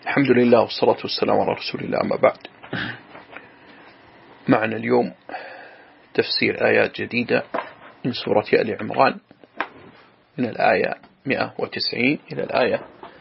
الحمد لله والصلاة والسلام على رسول الله. أما بعد، معنا اليوم تفسير آيات جديدة من سورة آل عمران من الآية 190 إلى الآية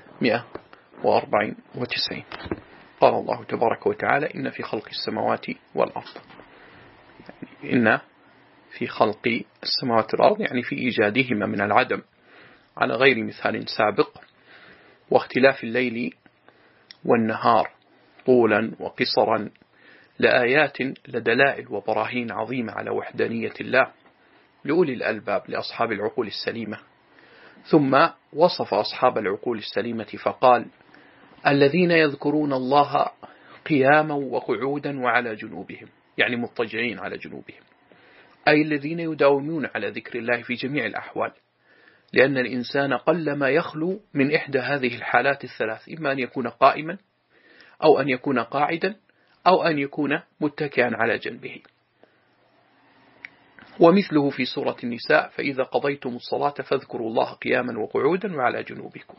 194. قال الله تبارك وتعالى: إن في خلق السماوات والأرض، إن في خلق السماوات والأرض يعني في إيجادهما من العدم على غير مثال سابق، واختلاف الليل والنهار طولا وقصرا لآيات لدلائل وبراهين عظيمة على وحدانية الله لأولي الألباب لأصحاب العقول السليمة. ثم وصف أصحاب العقول السليمة فقال: الذين يذكرون الله قياما وقعودا وعلى جنوبهم، يعني مضطجعين على جنوبهم، أي الذين يداومون على ذكر الله في جميع الأحوال، لأن الإنسان قلما يخلو من إحدى هذه الحالات الثلاث، إما أن يكون قائما أو أن يكون قاعدا أو أن يكون متكئا على جنبه. ومثله في سورة النساء: فإذا قضيتم الصلاة فاذكروا الله قياما وقعودا وعلى جنوبكم.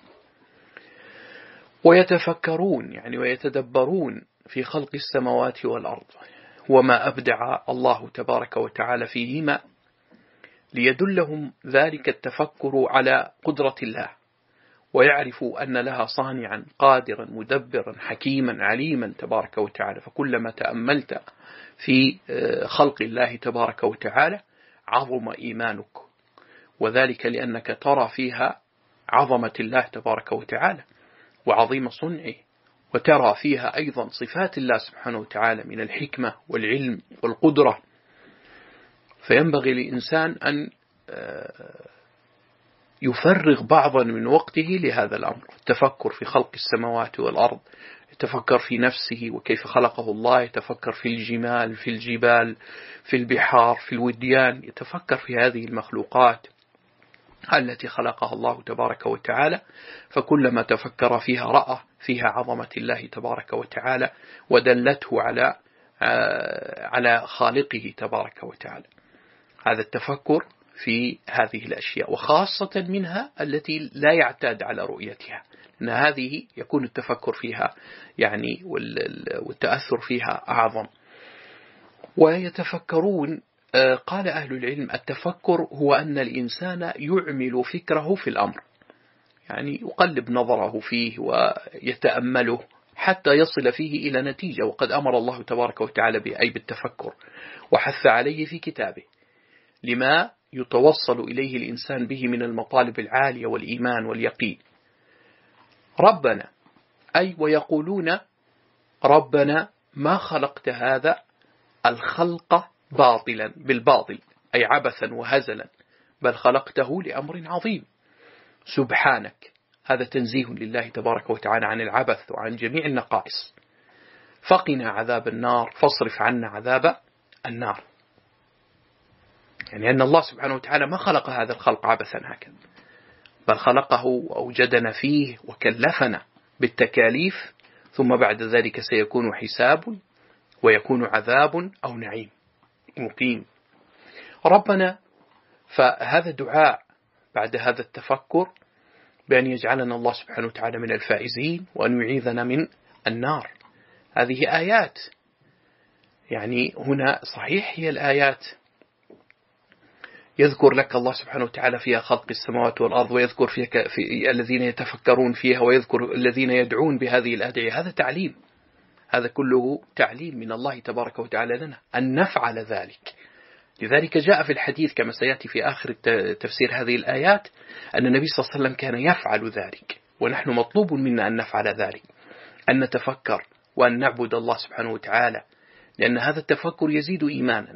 ويتفكرون يعني ويتدبرون في خلق السماوات والأرض وما أبدع الله تبارك وتعالى فيهما، ليدلهم ذلك التفكر على قدرة الله، ويعرفوا أن لها صانعا قادرا مدبرا حكيما عليما تبارك وتعالى. فكلما تأملت في خلق الله تبارك وتعالى عظم إيمانك، وذلك لأنك ترى فيها عظمة الله تبارك وتعالى وعظيم صنعه، وترى فيها أيضا صفات الله سبحانه وتعالى من الحكمة والعلم والقدرة. فينبغي للإنسان أن يفرغ بعضا من وقته لهذا الأمر، التفكر في خلق السماوات والأرض، يتفكر في نفسه وكيف خلقه الله، يتفكر في الجمال، في الجبال، في البحار، في الوديان، يتفكر في هذه المخلوقات التي خلقها الله تبارك وتعالى. فكلما تفكر فيها رأى فيها عظمة الله تبارك وتعالى ودلته على خالقه تبارك وتعالى. هذا التفكر في هذه الأشياء، وخاصة منها التي لا يعتاد على رؤيتها، لأن هذه يكون التفكر فيها يعني والتأثر فيها أعظم. ويتفكرون، قال أهل العلم: التفكر هو أن الإنسان يعمل فكره في الأمر، يعني يقلب نظره فيه ويتأمله حتى يصل فيه إلى نتيجة. وقد أمر الله تبارك وتعالى أي بالتفكر، وحث عليه في كتابه لما يتوصل إليه الإنسان به من المطالب العالية والإيمان واليقين. ربنا، أي ويقولون: ربنا ما خلقت هذا الخلق باطلا بالباطل، أي عبثا وهزلا، بل خلقته لأمر عظيم سبحانك. هذا تنزيه لله تبارك وتعالى عن العبث وعن جميع النقائص. فقنا عذاب النار، فاصرف عنا عذاب النار. يعني أن الله سبحانه وتعالى ما خلق هذا الخلق عبثا هكذا، بل خلقه وأوجدنا فيه وكلفنا بالتكاليف، ثم بعد ذلك سيكون حساب ويكون عذاب أو نعيم مقيم. ربنا، فهذا دعاء بعد هذا التفكر بأن يجعلنا الله سبحانه وتعالى من الفائزين وأن يعيذنا من النار. هذه آيات، يعني هنا صحيح هي الآيات يذكر لك الله سبحانه وتعالى فيها خلق السماوات والأرض، ويذكر فيها في الذين يتفكرون فيها، ويذكر الذين يدعون بهذه الأدعية. هذا تعليم، هذا كله تعليم من الله تبارك وتعالى لنا أن نفعل ذلك. لذلك جاء في الحديث كما سيأتي في آخر تفسير هذه الآيات أن النبي صلى الله عليه وسلم كان يفعل ذلك، ونحن مطلوب منا أن نفعل ذلك، أن نتفكر وأن نعبد الله سبحانه وتعالى، لأن هذا التفكر يزيد إيماننا،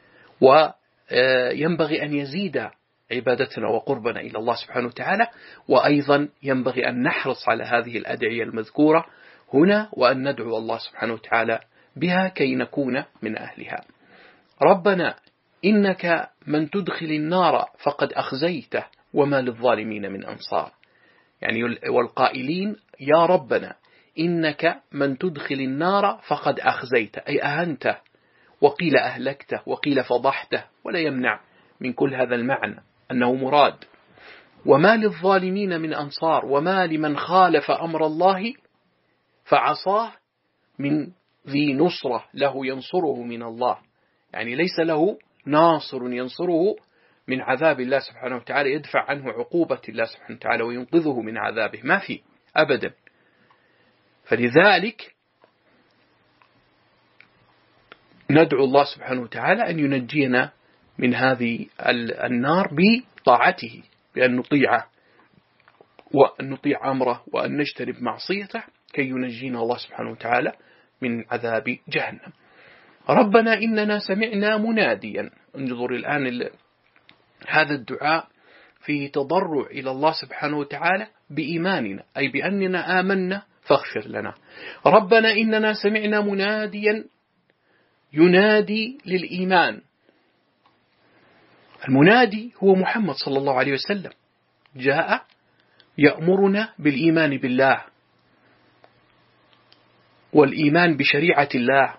وينبغي أن يزيد عبادتنا وقربنا إلى الله سبحانه وتعالى. وأيضا ينبغي أن نحرص على هذه الأدعية المذكورة هنا، وأن ندعو الله سبحانه وتعالى بها كي نكون من أهلها. ربنا إنك من تدخل النار فقد أخزيته وما للظالمين من أنصار. يعني والقائلين: يا ربنا إنك من تدخل النار فقد أخزيته، أي أهنته، وقيل أهلكته، وقيل فضحته، ولا يمنع من كل هذا المعنى أنه مراد. وما للظالمين من أنصار، وما لمن خالف أمر الله فعصاه من ذي نصرة له ينصره من الله، يعني ليس له ناصر ينصره من عذاب الله سبحانه وتعالى، يدفع عنه عقوبة الله سبحانه وتعالى وينقذه من عذابه، ما في أبدا. فلذلك ندعو الله سبحانه وتعالى أن ينجينا من هذه النار بطاعته، بأن نطيعه وأن نطيع أمره وأن نجتنب معصيته كي ينجينا الله سبحانه وتعالى من عذاب جهنم. ربنا إننا سمعنا مناديا. انظر الآن هذا الدعاء فيه تضرع إلى الله سبحانه وتعالى بإيماننا، أي بأننا آمنا فاغفر لنا. ربنا إننا سمعنا مناديا ينادي للإيمان. المنادي هو محمد صلى الله عليه وسلم، جاء يأمرنا بالإيمان بالله والإيمان بشريعة الله.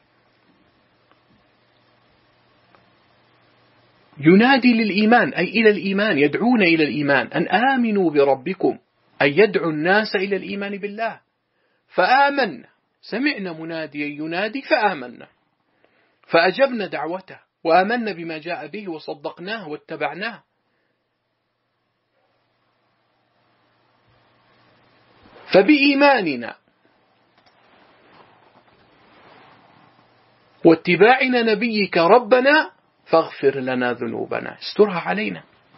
ينادي للإيمان أي إلى الإيمان، يدعون إلى الإيمان، أن آمنوا بربكم، أي يدعو الناس إلى الإيمان بالله. فآمنا، سمعنا مناديا ينادي فآمنا، فأجبنا دعوته وآمنا بما جاء به وصدقناه واتبعناه. فبإيماننا واتباعنا نبيك ربنا فاغفر لنا ذنوبنا، استرها علينا.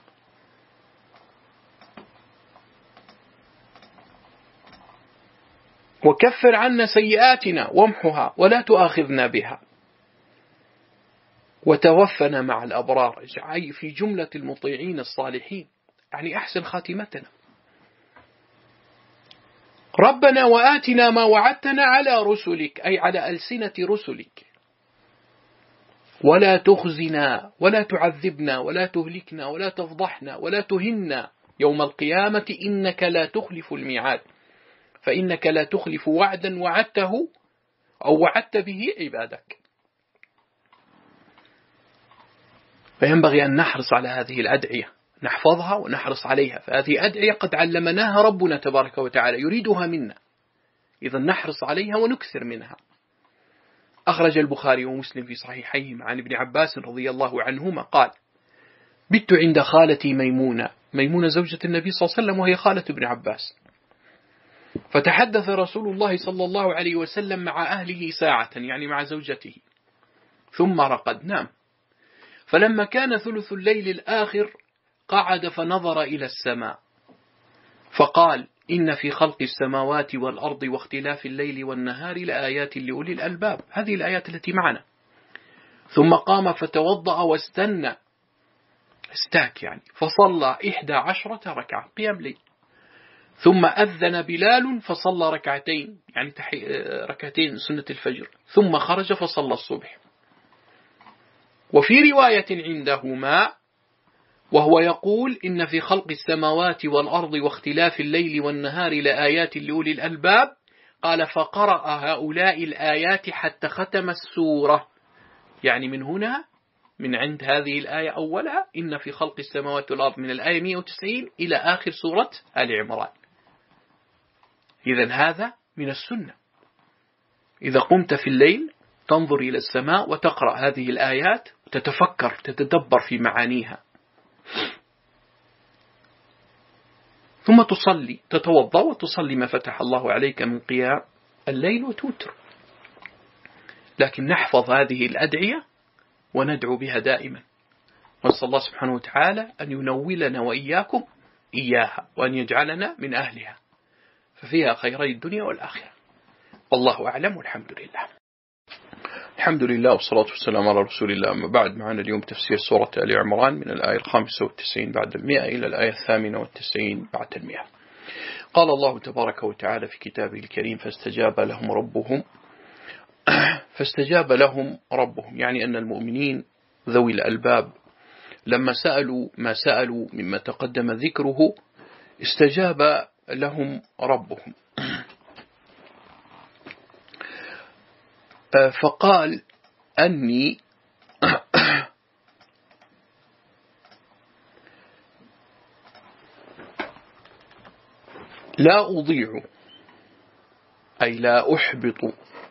وكفر عنا سيئاتنا وامحها ولا تؤاخذنا بها وتوفنا مع الأبرار، أي في جملة المطيعين الصالحين، يعني أحسن خاتمتنا. ربنا وآتنا ما وعدتنا على رسلك، أي على ألسنة رسلك، ولا تخزنا ولا تعذبنا ولا تهلكنا ولا تفضحنا ولا تهنا يوم القيامة إنك لا تخلف الميعاد، فإنك لا تخلف وعدا وعدته أو وعدت به عبادك. فينبغي أن نحرص على هذه الأدعية، نحفظها ونحرص عليها، فهذه أدعية قد علمناها ربنا تبارك وتعالى يريدها منا، إذا نحرص عليها ونكثر منها. أخرج البخاري ومسلم في صحيحيهما عن ابن عباس رضي الله عنهما قال: بت عند خالتي ميمونة زوجة النبي صلى الله عليه وسلم وهي خالة ابن عباس، فتحدث رسول الله صلى الله عليه وسلم مع أهله ساعة، يعني مع زوجته، ثم رقد نام. فلما كان ثلث الليل الآخر قعد فنظر إلى السماء فقال: إن في خلق السماوات والأرض واختلاف الليل والنهار لآيات لأولي الألباب. هذه الآيات التي معنا. ثم قام فتوضأ واستنى، استاك يعني، فصلى 11 ركعة قيام ليل. ثم أذن بلال فصلى ركعتين، يعني ركعتين سنة الفجر، ثم خرج فصلى الصبح. وفي رواية عندهما وهو يقول: إن في خلق السماوات والأرض واختلاف الليل والنهار لآيات لأولي الألباب، قال: فقرأ هؤلاء الآيات حتى ختم السورة، يعني من هنا من عند هذه الآية أولها إن في خلق السماوات والأرض من الآية 190 إلى آخر سورة آل عمران. إذن هذا من السنة، إذا قمت في الليل تنظر إلى السماء وتقرأ هذه الآيات وتتفكر تتدبر في معانيها، ثم تصلي، تتوضأ وتصلي ما فتح الله عليك من قيام الليل وتوتر. لكن نحفظ هذه الأدعية وندعو بها دائما، ونسأل الله سبحانه وتعالى أن ينولنا وإياكم إياها وأن يجعلنا من أهلها، ففيها خيري الدنيا والآخرة. والله أعلم والحمد لله. الحمد لله والصلاة والسلام على رسول الله. أما بعد، معنا اليوم تفسير سورة آل عمران من الآية 95 بعد 100 إلى الآية 98 بعد 100. قال الله تبارك وتعالى في كتابه الكريم: فاستجاب لهم ربهم، يعني أن المؤمنين ذوي الألباب لما سألوا ما سألوا مما تقدم ذكره استجاب لهم ربهم، فقال: أني لا أضيع أي لا أحبط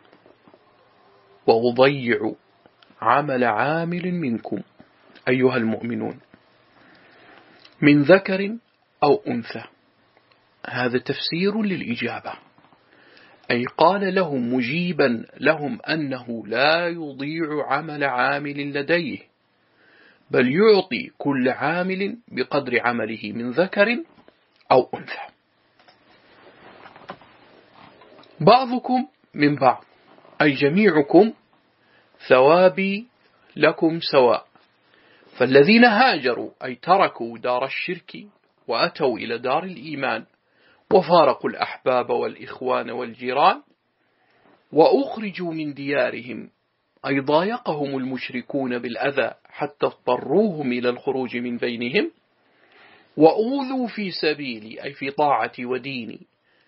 وأضيع عمل عامل منكم أيها المؤمنون من ذكر أو أنثى. هذا تفسير للإجابة، أي قال لهم مجيبا لهم أنه لا يضيع عمل عامل لديه، بل يعطي كل عامل بقدر عمله من ذكر أو أنثى. بعضكم من بعض، أي جميعكم ثوابي لكم سواء. فالذين هاجروا أي تركوا دار الشرك وأتوا إلى دار الإيمان وفارقوا الأحباب والإخوان والجيران وأخرجوا من ديارهم، أي ضايقهم المشركون بالأذى حتى اضطروهم إلى الخروج من بينهم، وأوذوا في سبيلي أي في طاعتي وديني،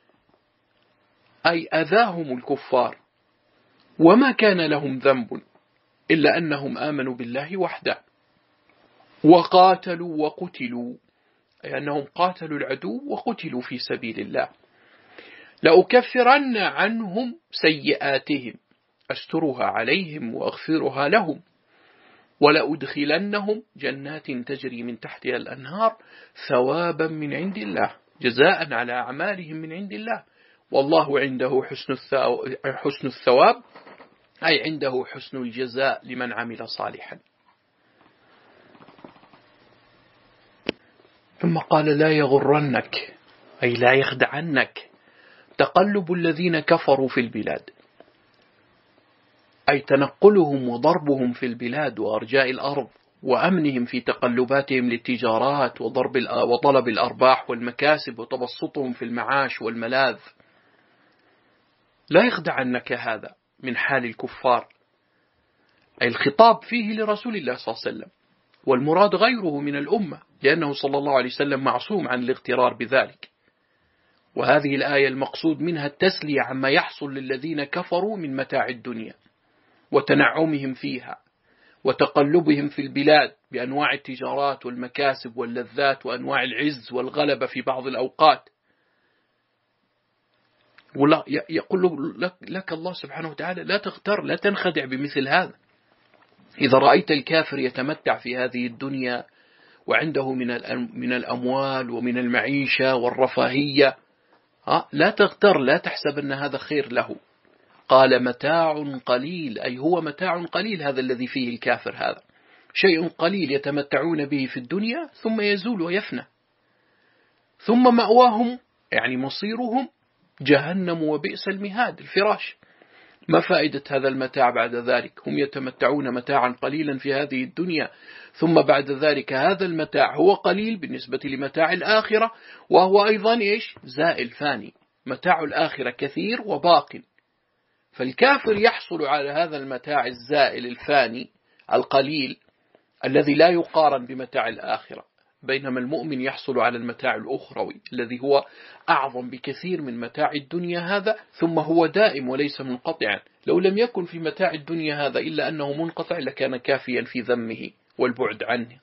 أي أذاهم الكفار وما كان لهم ذنب إلا أنهم آمنوا بالله وحده، وقاتلوا وقتلوا أي أنهم قاتلوا العدو وقتلوا في سبيل الله، لأكفرن عنهم سيئاتهم أسترها عليهم وأغفرها لهم، ولأدخلنهم جنات تجري من تحتها الأنهار ثوابا من عند الله جزاء على أعمالهم من عند الله، والله عنده حسن الثواب أي عنده حسن الجزاء لمن عمل صالحا. ثم قال لا يغرنك أي لا يخدعنك تقلب الذين كفروا في البلاد، أي تنقلهم وضربهم في البلاد وأرجاء الأرض وأمنهم في تقلباتهم للتجارات وطلب الأرباح والمكاسب وتبسطهم في المعاش والملاذ. لا يخدعنك هذا من حال الكفار، أي الخطاب فيه لرسول الله صلى الله عليه وسلم، والمراد غيره من الأمة لأنه صلى الله عليه وسلم معصوم عن الاغترار بذلك. وهذه الآية المقصود منها التسلية عما يحصل للذين كفروا من متاع الدنيا وتنعمهم فيها وتقلبهم في البلاد بأنواع التجارات والمكاسب واللذات وأنواع العز والغلبة في بعض الأوقات. ولا يقول لك الله سبحانه وتعالى لا تغتر، لا تنخدع بمثل هذا. إذا رأيت الكافر يتمتع في هذه الدنيا وعنده من الأموال ومن المعيشة والرفاهية، لا تغتر، لا تحسب أن هذا خير له. قال متاع قليل، أي هو متاع قليل هذا الذي فيه الكافر، هذا شيء قليل يتمتعون به في الدنيا ثم يزول ويفنى، ثم مأواهم يعني مصيرهم جهنم وبئس المهاد الفراش. ما فائدة هذا المتاع بعد ذلك؟ هم يتمتعون متاعا قليلا في هذه الدنيا، ثم بعد ذلك هذا المتاع هو قليل بالنسبة لمتاع الآخرة، وهو أيضا زائل فاني. متاع الآخرة كثير وباق، فالكافر يحصل على هذا المتاع الزائل الفاني القليل الذي لا يقارن بمتاع الآخرة، بينما المؤمن يحصل على المتاع الأخروي الذي هو أعظم بكثير من متاع الدنيا هذا، ثم هو دائم وليس منقطعا. لو لم يكن في متاع الدنيا هذا إلا أنه منقطع لكان كافيا في ذمه والبعد عنه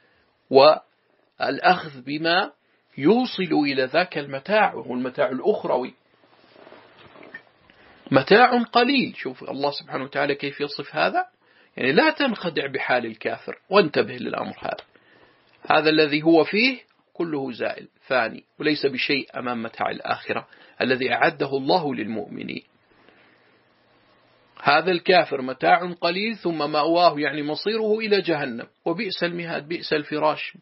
والأخذ بما يوصل إلى ذاك المتاع، وهو المتاع الأخروي. متاع قليل، شوف الله سبحانه وتعالى كيف يصف هذا، يعني لا تنخدع بحال الكافر وانتبه للأمر هذا الذي هو فيه كله زائل فاني وليس بشيء أمام متاع الآخرة الذي أعده الله للمؤمنين. هذا الكافر متاع قليل ثم مأواه يعني مصيره إلى جهنم وبئس المهاد بئس الفراش.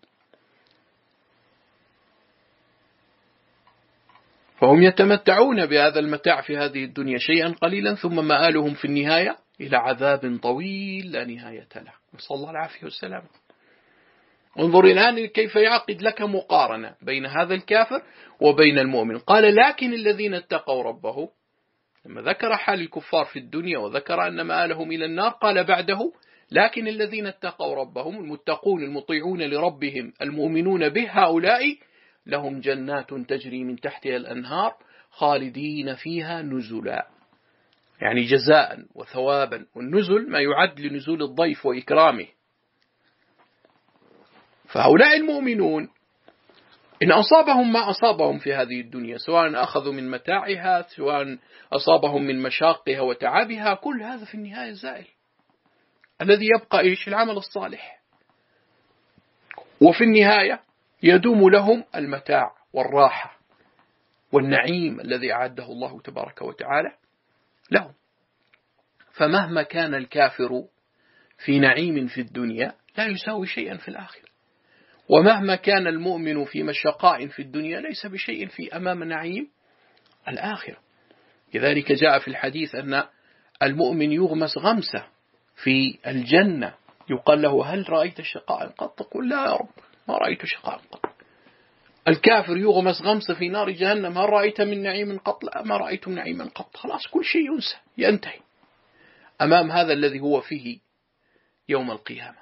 فهم يتمتعون بهذا المتاع في هذه الدنيا شيئا قليلا، ثم مآلهم في النهاية إلى عذاب طويل لا نهاية له، نسأل الله العافية والسلام. انظر الآن كيف يعقد لك مقارنة بين هذا الكافر وبين المؤمن. قال لكن الذين اتقوا ربهم، لما ذكر حال الكفار في الدنيا وذكر أن مآلهم إلى النار قال بعده لكن الذين اتقوا ربهم، المتقون المطيعون لربهم المؤمنون به، هؤلاء لهم جنات تجري من تحتها الأنهار خالدين فيها نزلا، يعني جزاء وثوابا. والنزل ما يعد لنزول الضيف وإكرامه. فهؤلاء المؤمنون إن أصابهم ما أصابهم في هذه الدنيا، سواء أخذوا من متاعها، سواء أصابهم من مشاقها وتعبها، كل هذا في النهاية زائل. الذي يبقى إيش؟ العمل الصالح. وفي النهاية يدوم لهم المتاع والراحة والنعيم الذي أعده الله تبارك وتعالى لهم. فمهما كان الكافر في نعيم في الدنيا لا يساوي شيئا في الآخرة، ومهما كان المؤمن في مشقاء في الدنيا ليس بشيء في أمام نعيم الآخرة. لذلك جاء في الحديث أن المؤمن يغمس غمسة في الجنة، يقال له: هل رأيت شقاء قط؟ قل: لا يا رب، ما رأيت شقاء قط. الكافر يغمس غمسة في نار جهنم: هل رأيت من نعيم قط؟ لا، ما رأيت من نعيم قط. خلاص كل شيء ينسى، ينتهي أمام هذا الذي هو فيه يوم القيامة.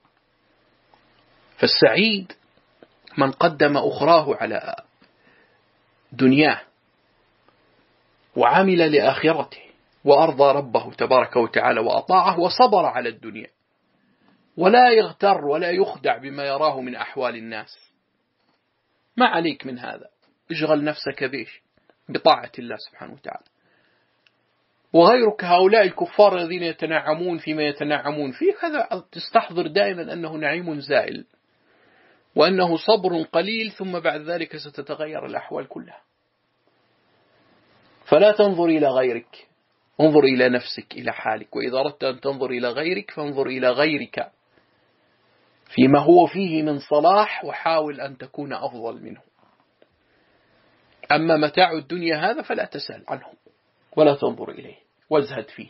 فالسعيد من قدم أخراه على دنياه وعمل لآخرته وأرضى ربه تبارك وتعالى وأطاعه وصبر على الدنيا، ولا يغتر ولا يخدع بما يراه من أحوال الناس. ما عليك من هذا، اشغل نفسك بيش؟ بطاعة الله سبحانه وتعالى. وغيرك هؤلاء الكفار الذين يتنعمون فيما يتنعمون فيه، هذا تستحضر دائما أنه نعيم زائل، وأنه صبر قليل، ثم بعد ذلك ستتغير الأحوال كلها. فلا تنظر إلى غيرك، انظر إلى نفسك، إلى حالك. وإذا أردت أن تنظر إلى غيرك فانظر إلى غيرك فيما هو فيه من صلاح، وحاول أن تكون أفضل منه. أما متاع الدنيا هذا فلا تسأل عنه ولا تنظر إليه وازهد فيه،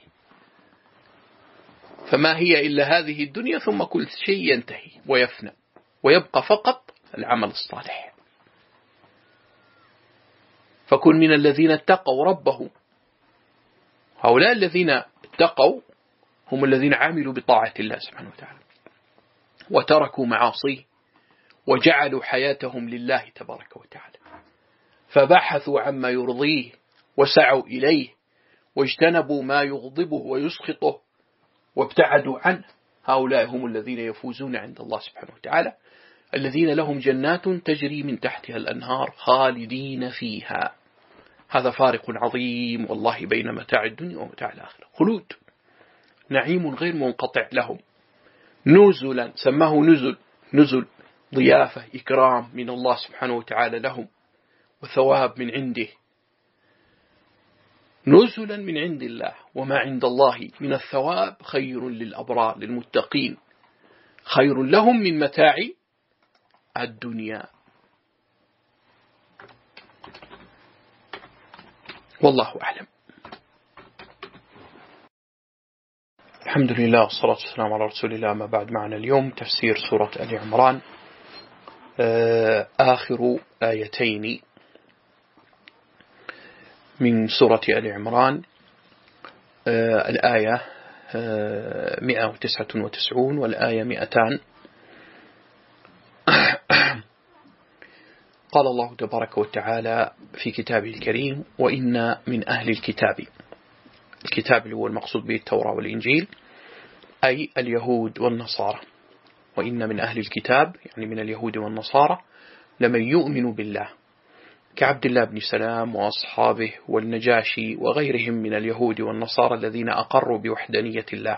فما هي إلا هذه الدنيا، ثم كل شيء ينتهي ويفنى، ويبقى فقط العمل الصالح. فكن من الذين اتقوا ربهم. هؤلاء الذين اتقوا هم الذين عملوا بطاعة الله سبحانه وتعالى، وتركوا معاصيه، وجعلوا حياتهم لله تبارك وتعالى، فبحثوا عما يرضيه وسعوا إليه، واجتنبوا ما يغضبه ويسخطه وابتعدوا عنه. هؤلاء هم الذين يفوزون عند الله سبحانه وتعالى، الذين لهم جنات تجري من تحتها الأنهار خالدين فيها. هذا فارق عظيم والله بين متاع الدنيا ومتاع الآخرة. خلود، نعيم غير منقطع لهم. نزلا، سماه نزل ضيافة إكرام من الله سبحانه وتعالى لهم، وثواب من عنده. نزلا من عند الله، وما عند الله من الثواب خير للأبرار للمتقين، خير لهم من متاع الدنيا. والله أعلم. الحمد لله والصلاة والسلام على رسول الله. ما بعد، معنا اليوم تفسير سورة آل عمران، آخر آيتين من سورة آل عمران، الآية 199 والآية 200. قال الله تبارك وتعالى في كتابه الكريم: وإن من أهل الكتاب. الكتاب اللي هو المقصود به التوراة والإنجيل، أي اليهود والنصارى. وإن من أهل الكتاب يعني من اليهود والنصارى لمن يؤمن بالله، كعبد الله بن سلام وأصحابه والنجاشي وغيرهم من اليهود والنصارى الذين أقروا بوحدانية الله.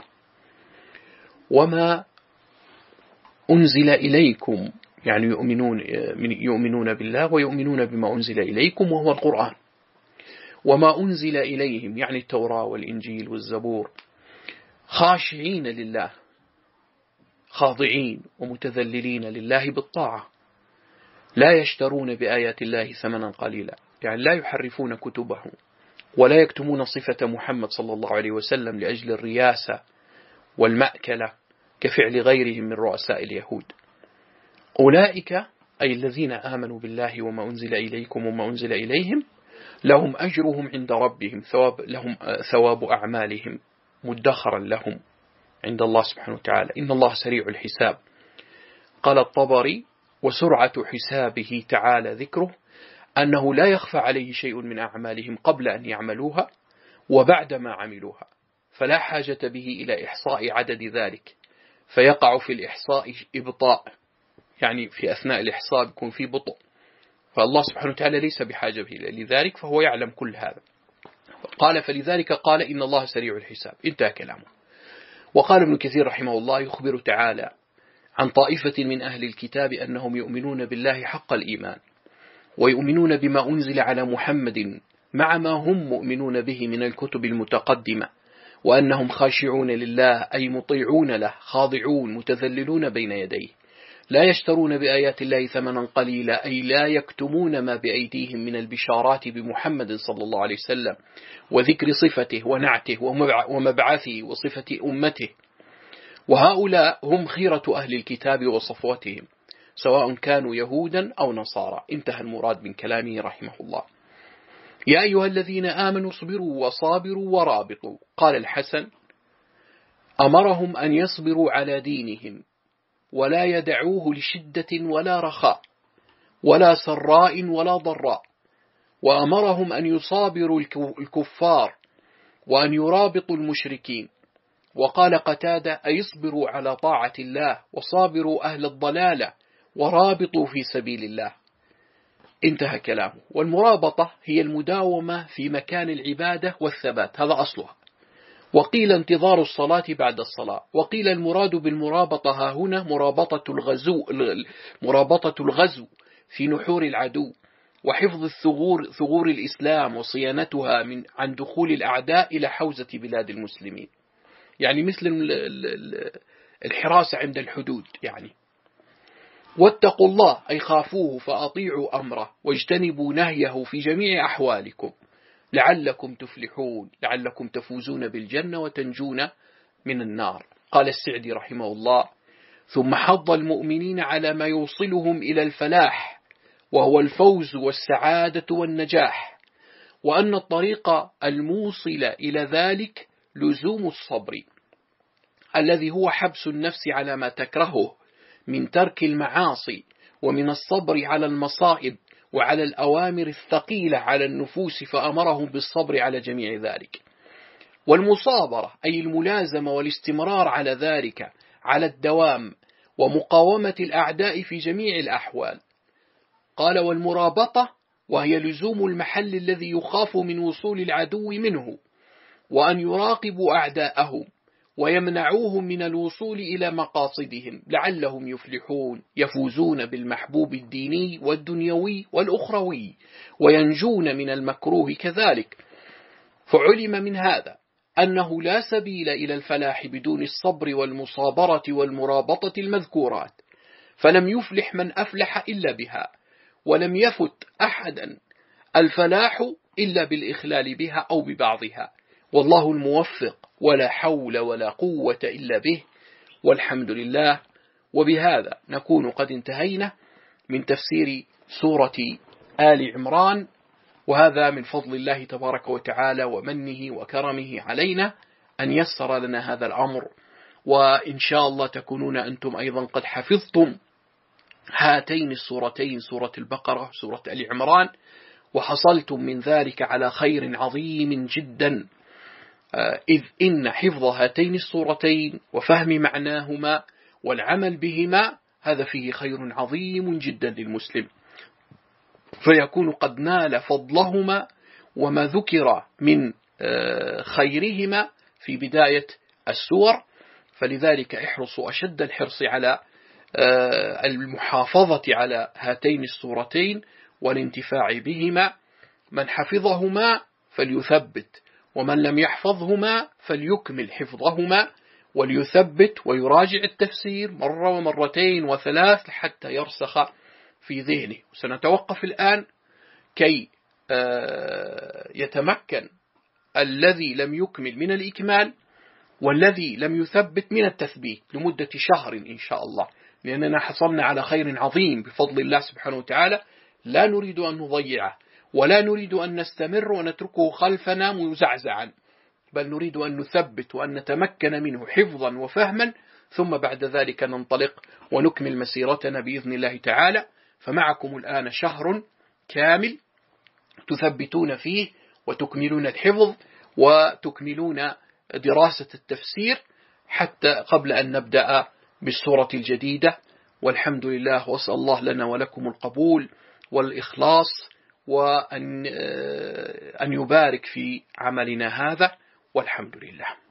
وما أنزل إليكم، يعني يؤمنون بالله ويؤمنون بما أنزل إليكم وهو القرآن. وما أنزل إليهم يعني التوراة والإنجيل والزبور، خاشعين لله، خاضعين ومتذللين لله بالطاعة، لا يشترون بآيات الله ثمنا قليلا، يعني لا يحرفون كتبه، ولا يكتمون صفة محمد صلى الله عليه وسلم لأجل الرياسة والمأكلة كفعل غيرهم من رؤساء اليهود. أولئك أي الذين آمنوا بالله وما أنزل إليكم وما أنزل إليهم لهم أجرهم عند ربهم، لهم ثواب أعمالهم مدخرا لهم عند الله سبحانه وتعالى، إن الله سريع الحساب. قال الطبري: وسرعة حسابه تعالى ذكره أنه لا يخفى عليه شيء من أعمالهم قبل أن يعملوها وبعد ما عملوها، فلا حاجة به إلى إحصاء عدد ذلك، فيقع في الإحصاء إبطاء، يعني في أثناء الإحصاء يكون في بطء، فالله سبحانه وتعالى ليس بحاجة لذلك، فهو يعلم كل هذا. قال فلذلك قال إن الله سريع الحساب. انتهى كلامه. وقال ابن كثير رحمه الله يخبر تعالى عن طائفة من أهل الكتاب أنهم يؤمنون بالله حق الإيمان، ويؤمنون بما أنزل على محمد مع ما هم مؤمنون به من الكتب المتقدمة، وأنهم خاشعون لله أي مطيعون له، خاضعون متذللون بين يديه، لا يشترون بآيات الله ثمنا قليلا، أي لا يكتمون ما بأيديهم من البشارات بمحمد صلى الله عليه وسلم، وذكر صفته ونعته ومبعثه وصفة أمته. وهؤلاء هم خيرة أهل الكتاب وصفوتهم، سواء كانوا يهودا أو نصارى. انتهى المراد من كلامه رحمه الله. يا أيها الذين آمنوا اصبروا وصابروا ورابطوا. قال الحسن أمرهم أن يصبروا على دينهم ولا يدعوه لشدة ولا رخاء ولا سراء ولا ضراء، وأمرهم أن يصابروا الكفار وأن يرابطوا المشركين. وقال قتادة أي اصبروا على طاعة الله وصابروا أهل الضلالة ورابطوا في سبيل الله. انتهى كلامه. والمرابطة هي المداومة في مكان العبادة والثبات، هذا أصلها. وقيل انتظار الصلاة بعد الصلاة. وقيل المراد بالمرابطة ها هنا مرابطة الغزو في نحور العدو، وحفظ ثغور الإسلام وصيانتها عن دخول الأعداء إلى حوزة بلاد المسلمين، يعني مثل الحراسة عند الحدود يعني. واتقوا الله أي خافوه فأطيعوا أمره واجتنبوا نهيه في جميع أحوالكم لعلكم تفلحون، لعلكم تفوزون بالجنة وتنجون من النار. قال السعدي رحمه الله ثم حض المؤمنين على ما يوصلهم إلى الفلاح، وهو الفوز والسعادة والنجاح، وأن الطريق الموصل إلى ذلك لزوم الصبر الذي هو حبس النفس على ما تكرهه من ترك المعاصي، ومن الصبر على المصائب وعلى الأوامر الثقيلة على النفوس، فأمرهم بالصبر على جميع ذلك. والمصابرة أي الملازمة والاستمرار على ذلك على الدوام، ومقاومة الأعداء في جميع الأحوال. قال والمرابطة وهي لزوم المحل الذي يخاف من وصول العدو منه، وأن يراقبوا أعداءهم ويمنعوهم من الوصول إلى مقاصدهم لعلهم يفلحون، يفوزون بالمحبوب الديني والدنيوي والأخروي، وينجون من المكروه كذلك. فعلم من هذا أنه لا سبيل إلى الفلاح بدون الصبر والمصابرة والمرابطة المذكورات، فلم يفلح من أفلح إلا بها، ولم يفت أحدا الفلاح إلا بالإخلال بها أو ببعضها. والله الموفق، ولا حول ولا قوة إلا به، والحمد لله. وبهذا نكون قد انتهينا من تفسير سورة آل عمران، وهذا من فضل الله تبارك وتعالى ومنه وكرمه علينا أن يسر لنا هذا الأمر. وإن شاء الله تكونون أنتم أيضا قد حفظتم هاتين السورتين، سورة البقرة سورة آل عمران، وحصلتم من ذلك على خير عظيم جدا، إذ إن حفظ هاتين السورتين وفهم معناهما والعمل بهما هذا فيه خير عظيم جدا للمسلم، فيكون قد نال فضلهما وما ذكر من خيرهما في بداية السور. فلذلك احرصوا أشد الحرص على المحافظة على هاتين السورتين والانتفاع بهما. من حفظهما فليثبت، ومن لم يحفظهما فليكمل حفظهما، وليثبت ويراجع التفسير مرة ومرتين وثلاث حتى يرسخ في ذهنه. سنتوقف الآن كي يتمكن الذي لم يكمل من الإكمال، والذي لم يثبت من التثبيت لمدة شهر إن شاء الله، لأننا حصلنا على خير عظيم بفضل الله سبحانه وتعالى، لا نريد أن نضيعه، ولا نريد أن نستمر ونتركه خلفنا مزعزعا، بل نريد أن نثبت وأن نتمكن منه حفظا وفهما، ثم بعد ذلك ننطلق ونكمل مسيرتنا بإذن الله تعالى. فمعكم الآن شهر كامل تثبتون فيه وتكملون الحفظ وتكملون دراسة التفسير حتى قبل أن نبدأ بالسورة الجديدة. والحمد لله، وأسأل الله لنا ولكم القبول، والإخلاص، وأن يبارك في عملنا هذا، والحمد لله.